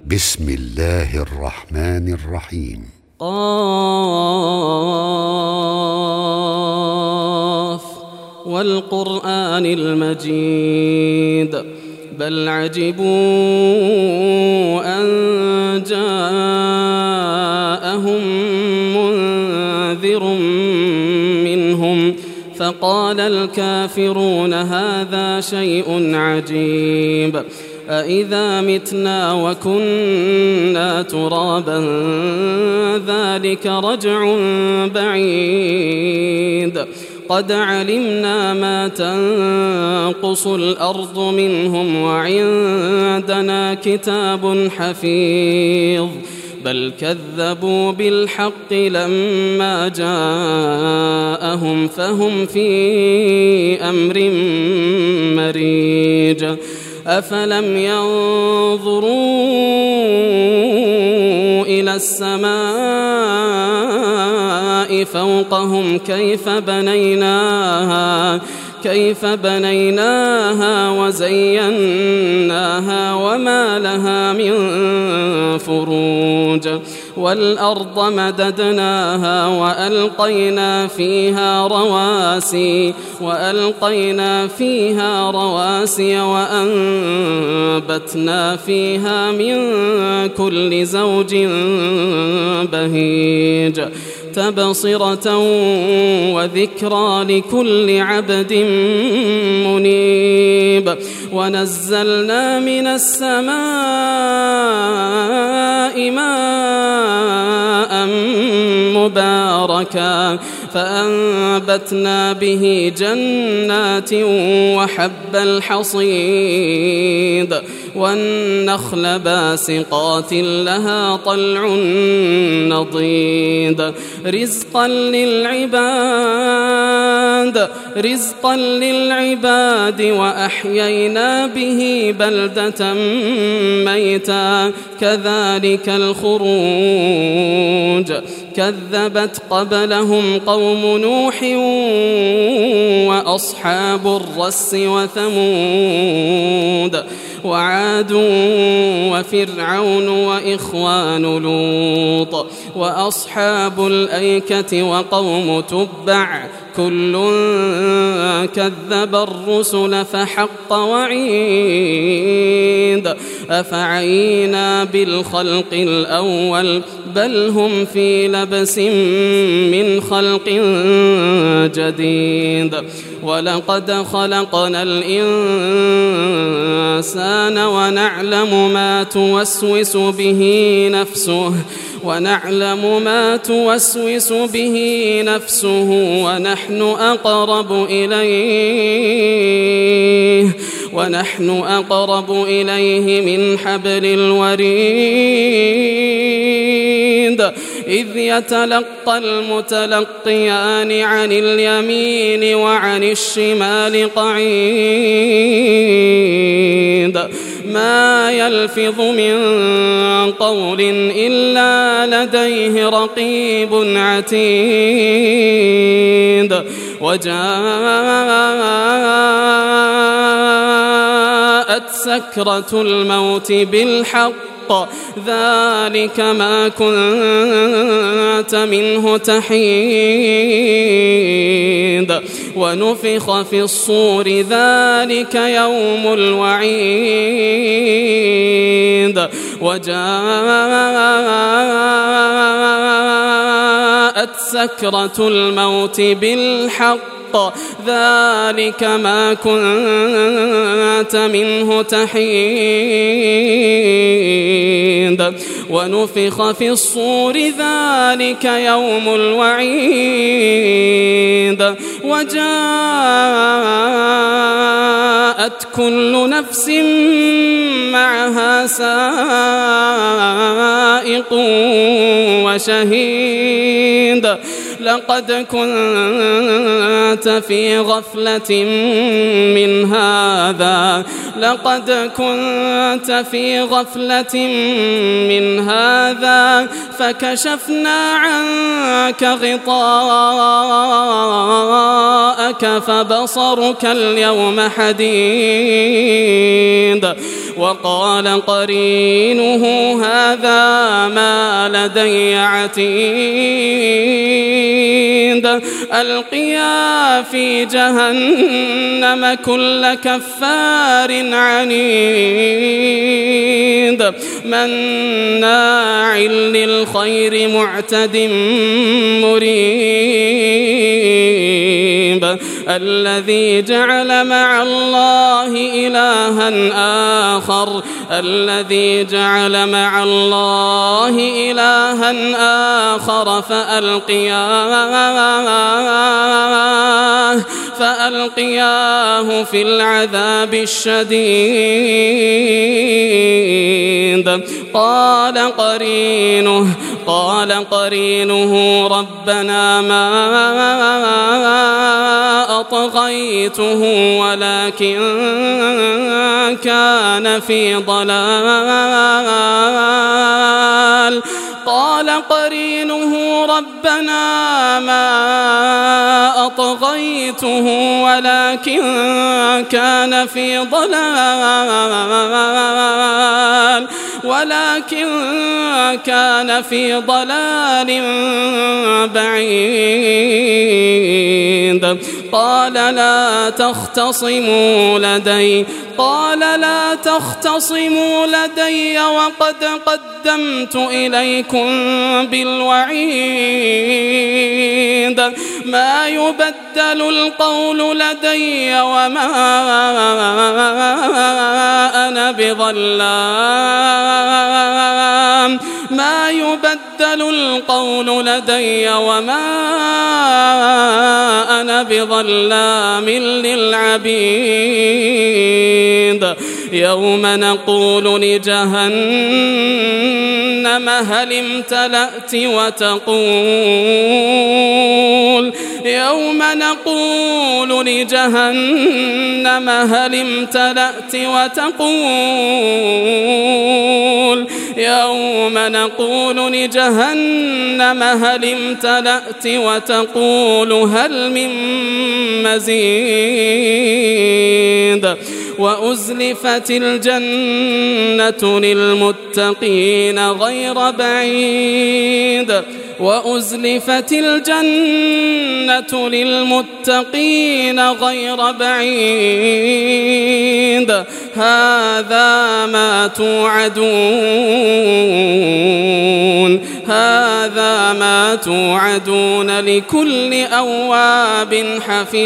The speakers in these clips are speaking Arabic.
بسم الله الرحمن الرحيم. قاف والقرآن المجيد بل عجبوا أن جاءهم منذر منهم فقال الكافرون هذا شيء عجيب أإذا متنا وكنا ترابا ذلك رجع بعيد قد علمنا ما تنقص الأرض منهم وعندنا كتاب حفيظ بل كذبوا بالحق لما جاءهم فهم في أمر مريج أفلم ينظروا إلى السماء فوقهم كيف بنيناها وزيناها وما لها من فروج والأرض مددناها وألقينا فيها رواسي وأنبتنا فيها من كل زوج بهيج تبصرة وذكرى لكل عبد منيب ونزلنا من السماء ماء مباركا فأنبتنا به جنات وحب الحصيد والنخل باسقات لها طلع نضيد رزقا للعباد وأحيينا به بلدة ميتا كذلك الخروج كذبت قبلهم قوم نوح وأصحاب الرس وثمود وعاد وفرعون وإخوان لوط وأصحاب الأيكة وقوم تبع كل كذب الرسل فحق وعيد أفعينا بالخلق الأول بل هم في لبس من خلق جديد ولقد خلقنا الإنسان ونعلم ما توسوس به نفسه ونحن أقرب إليه من حبل الوريد إذ يتلقى المتلقيان عن اليمين وعن الشمال قعيد ما يلفظ من قول إلا لديه رقيب عتيد وجاءت سكرة الموت بالحق ذلك ما كنت منه تحيد ونفخ في الصور ذلك يوم الوعيد وجاءت سكرة الموت بالحق ذلك ما كنت منه تحيد ونفخ في الصور ذلك يوم الوعيد وجاءت كل نفس معها سائق وشهيد لقد كنت في غفلة من هذا فكشفنا عنك غطاءك فبصرك اليوم حديد. وقال قرينه هذا ما لدي عتيد. ألقيا في جهنم كل كفار عنيد مناع للخير معتد مريب. الذي جعل مع الله إلها آخر فألقياه في العذاب الشديد. قال قرينه ربنا ما أطغيته ولكن كان في ضلال. قال قرينه ربنا ما أطغيته ولكن كان في ضلال بعيد. قال لا تختصموا لدي وقد قدمت إليكم بالوعيد. ما يبدل القول لدي وما أنا بظلام للعبيد. يوم نقول لجهنم هل امتلأت وتقول هل من مزيد. وأزلفت الجنة للمتقين غير بعيد. هذا ما توعدون لكل أواب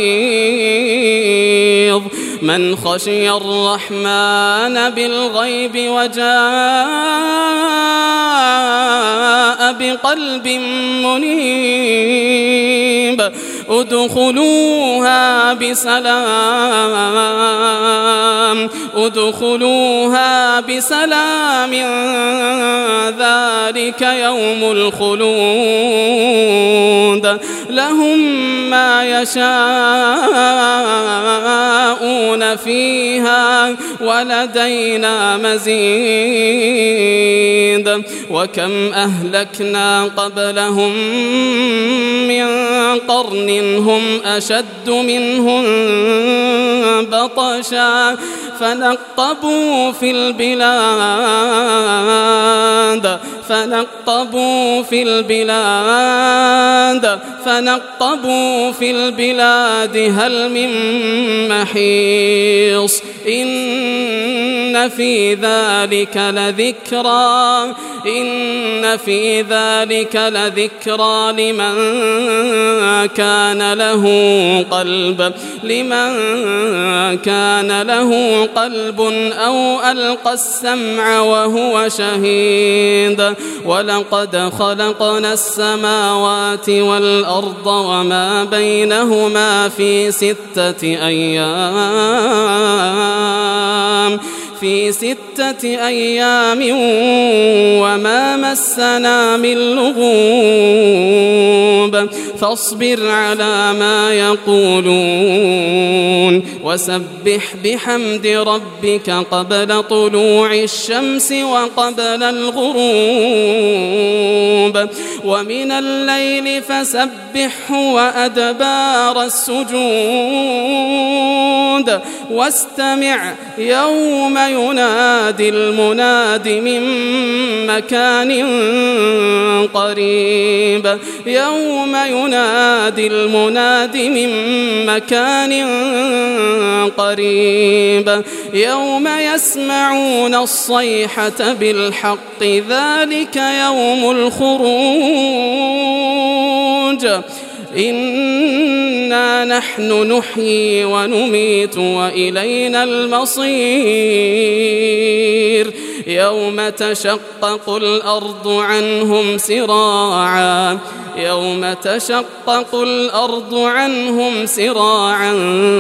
حفيظ. من خشي الرحمن بالغيب وجاء بقلب منيب ادخلوها بسلام ذلك يوم الخلود. لهم ما يشاءون فيها ولدينا مزيد. وكم أهلكنا قبلهم من قرن هم أشد منهم بطشا فنقبوا في البلاد هل من محيص. إن في ذلك لذكرى لمن كان له قلب أو ألقى السمع وهو شهيد. ولقد خلقنا السماوات والأرض وما بينهما في 6 أيام في 6 أيام وما مسنا من لغوب فاصبر على ما يقولون وسبح بحمد ربك قبل طلوع الشمس وقبل الغروب ومن الليل فسبحه وأدبار السجود واستمع يوم ينادي المناد من مكان قريب يوم ينادي المناد من مكان قريب يوم يسمعون الصيحة بالحق ذلك يوم الخروج إنا نحن نحيي ونميت وإلينا المصير يوم تشقق الأرض عنهم سراعا يوم تشقق الأرض عنهم سراعا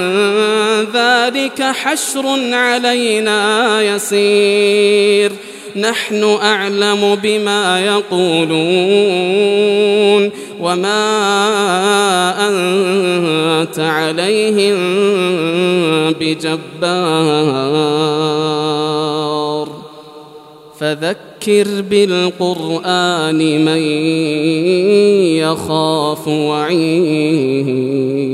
ذلك حشر علينا يسير نحن أعلم بما يقولون وما أنت عليهم بجبار فذكر بالقرآن من يخاف وعيد